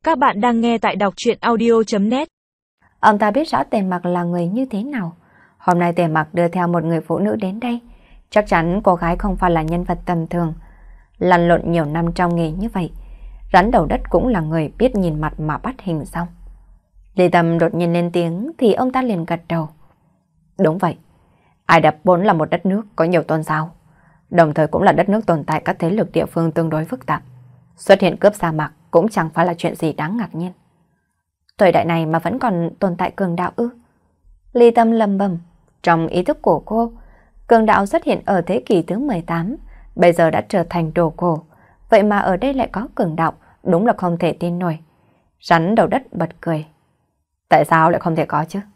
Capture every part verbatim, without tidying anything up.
Các bạn đang nghe tại đọc truyện audio chấm net. Ông ta biết rõ Tề Mặc là người như thế nào. Hôm nay Tề Mặc đưa theo một người phụ nữ đến đây. Chắc chắn cô gái không phải là nhân vật tầm thường. Lăn lộn nhiều năm trong nghề như vậy, rắn đầu đất cũng là người biết nhìn mặt mà bắt hình xong. Lý Tâm đột nhiên lên tiếng thì ông ta liền gật đầu. Đúng vậy, Ai Cập vốn là một đất nước có nhiều tôn giáo, đồng thời cũng là đất nước tồn tại các thế lực địa phương tương đối phức tạp. Xuất hiện cướp sa mạc cũng chẳng phải là chuyện gì đáng ngạc nhiên. Thời đại này mà vẫn còn tồn tại cường đạo ư? Lý Tâm lầm bầm, trong ý thức của cô, cường đạo xuất hiện ở thế kỷ thứ mười tám, bây giờ đã trở thành đồ cổ. Vậy mà ở đây lại có cường đạo, đúng là không thể tin nổi. Rắn đầu đất bật cười. Tại sao lại không thể có chứ?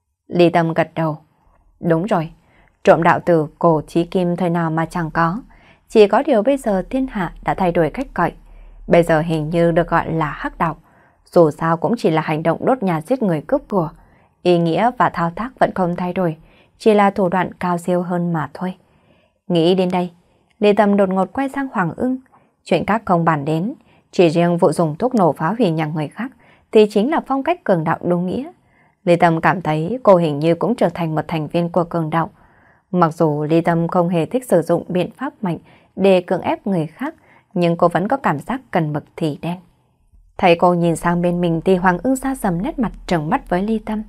Lý Tâm gật đầu. Đúng rồi, trộm đạo từ cổ chí kim thời nào mà chẳng có. Chỉ có điều bây giờ thiên hạ đã thay đổi cách gọi. Bây giờ hình như được gọi là hắc đạo. Dù sao cũng chỉ là hành động đốt nhà giết người cướp của. Ý nghĩa và thao tác vẫn không thay đổi, chỉ là thủ đoạn cao siêu hơn mà thôi. Nghĩ đến đây, Lý Tâm đột ngột quay sang Hoàng Ưng. Chuyện khác không bàn đến, chỉ riêng vụ dùng thuốc nổ phá hủy nhà người khác thì chính là phong cách cường đạo đúng nghĩa. Lý Tâm cảm thấy cô hình như cũng trở thành một thành viên của cường đạo. Mặc dù Lý Tâm không hề thích sử dụng biện pháp mạnh để cưỡng ép người khác, nhưng cô vẫn có cảm giác cần mực thì đen. Thấy cô nhìn sang bên mình thì Hoàng Ưng xa sầm nét mặt trừng mắt với Lý Tâm.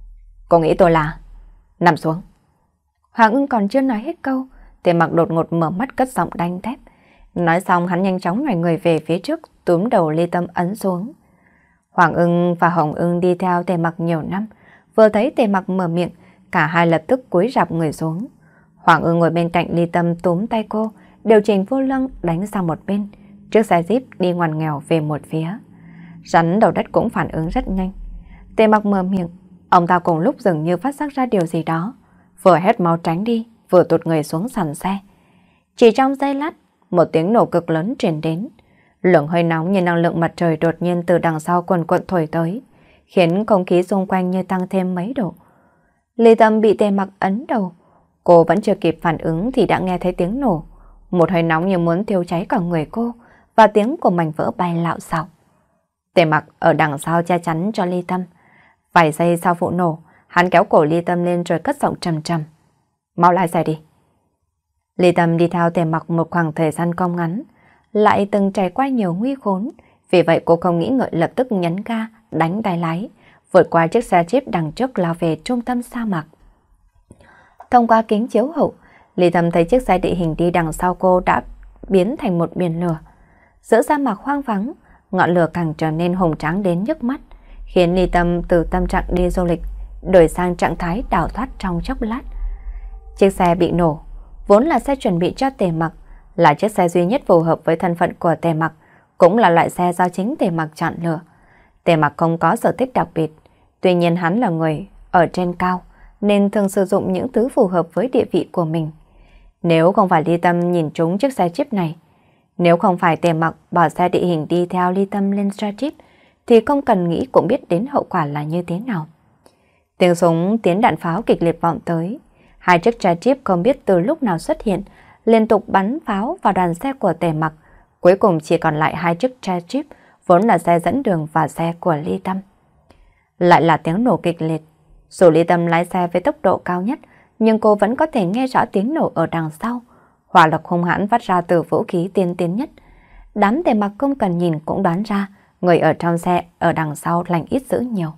Cô nghĩ tôi là... Nằm xuống. Hoàng Ưng còn chưa nói hết câu, Tề Mặc đột ngột mở mắt cất giọng đanh thép. Nói xong hắn nhanh chóng nhảy người về phía trước, túm đầu Lý Tâm ấn xuống. Hoàng Ưng và Hồng Ưng đi theo Tề Mặc nhiều năm, vừa thấy Tề Mặc mở miệng, cả hai lập tức cúi rạp người xuống. Hoàng Ưng ngồi bên cạnh Lý Tâm túm tay cô, điều chỉnh vô lăng đánh sang một bên, chiếc xe jeep đi ngoằn nghèo về một phía. Rắn đầu đất cũng phản ứng rất nhanh. Tề Mặc mở miệng, ông ta cùng lúc dường như phát giác ra điều gì đó, vừa hét máu tránh đi, vừa tụt người xuống sàn xe. Chỉ trong giây lát, một tiếng nổ cực lớn truyền đến. Lượng hơi nóng như năng lượng mặt trời đột nhiên từ đằng sau quần quận thổi tới, khiến không khí xung quanh như tăng thêm mấy độ. Lý Tâm bị Tề Mặc ấn đầu. Cô vẫn chưa kịp phản ứng thì đã nghe thấy tiếng nổ. Một hơi nóng như muốn thiêu cháy cả người cô, và tiếng của mảnh vỡ bay lạo xạo. Tề Mặc ở đằng sau che chắn cho Lý Tâm. Vài giây sau vụ nổ, hắn kéo cổ Lý Tâm lên rồi cất giọng trầm trầm. Mau lái xe đi. Lý Tâm đi theo Tề Mặc một khoảng thời gian không ngắn, lại từng trải qua nhiều nguy khốn. Vì vậy cô không nghĩ ngợi lập tức nhấn ga, đánh tay lái, vượt qua chiếc xe jeep đằng trước lao về trung tâm sa mạc. Thông qua kính chiếu hậu, Lý Tâm thấy chiếc xe địa hình đi đằng sau cô đã biến thành một biển lửa. Giữa sa mạc hoang vắng, ngọn lửa càng trở nên hùng tráng đến nhức mắt, khiến Lý Tâm từ tâm trạng đi du lịch đổi sang trạng thái đào thoát trong chốc lát. Chiếc xe bị nổ, vốn là xe chuẩn bị cho Tề Mặc, là chiếc xe duy nhất phù hợp với thân phận của Tề Mặc, cũng là loại xe do chính Tề Mặc chọn lựa. Tề Mặc không có sở thích đặc biệt, tuy nhiên hắn là người ở trên cao nên thường sử dụng những thứ phù hợp với địa vị của mình. Nếu không phải Lý Tâm nhìn trúng chiếc xe jeep này, nếu không phải Tề Mặc bỏ xe địa hình đi theo Lý Tâm lên xe jeep, thì không cần nghĩ cũng biết đến hậu quả là như thế nào. Tiếng súng tiếng đạn pháo kịch liệt vọng tới, hai chiếc xe jeep không biết từ lúc nào xuất hiện, liên tục bắn pháo vào đoàn xe của Tề Mặc. Cuối cùng chỉ còn lại hai chiếc xe jeep, vốn là xe dẫn đường và xe của Lý Tâm. Lại là tiếng nổ kịch liệt. Dù Lý Tâm lái xe với tốc độ cao nhất, nhưng cô vẫn có thể nghe rõ tiếng nổ ở đằng sau. Hỏa lực hung hãn phát ra từ vũ khí tiên tiến nhất. Đám Tề Mặc không cần nhìn cũng đoán ra, người ở trong xe ở đằng sau lành ít dữ nhiều.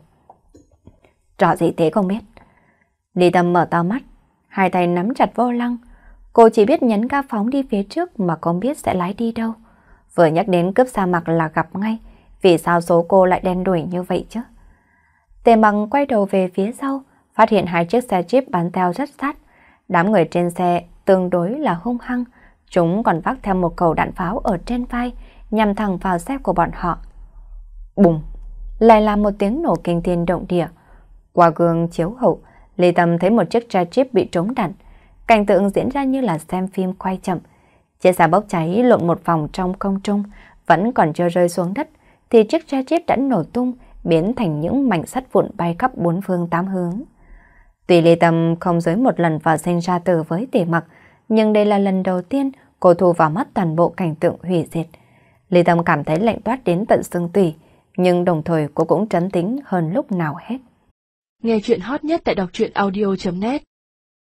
Rõ gì thế không biết. Lý Tâm mở to mắt, hai tay nắm chặt vô lăng. Cô chỉ biết nhấn ga phóng đi phía trước mà không biết sẽ lái đi đâu. Vừa nhắc đến cướp sa mạc là gặp ngay, vì sao số cô lại đen đuổi như vậy chứ? Tề Mặc quay đầu về phía sau, phát hiện hai chiếc xe jeep bám theo rất sát. Đám người trên xe tương đối là hung hăng, chúng còn vác theo một khẩu đạn pháo ở trên vai, nhằm thẳng vào xe của bọn họ. Bùng! Lại là một tiếng nổ kinh thiên động địa. Qua gương chiếu hậu, Lý Tâm thấy một chiếc xe jeep bị trúng đạn. Cảnh tượng diễn ra như là xem phim quay chậm. Chiếc xe bốc cháy lộn một vòng trong không trung, vẫn còn chưa rơi xuống đất, thì chiếc xe jeep đã nổ tung, biến thành những mảnh sắt vụn bay khắp bốn phương tám hướng. Tuy Lý Tâm không dưới một lần vào sinh ra tử với Tề Mặc, nhưng đây là lần đầu tiên cô thu vào mắt toàn bộ cảnh tượng hủy diệt. Lý Tâm cảm thấy lạnh toát đến tận xương tủy, nhưng đồng thời cô cũng trấn tĩnh hơn lúc nào hết. Nghe chuyện hot nhất tại đọc truyện audio chấm net.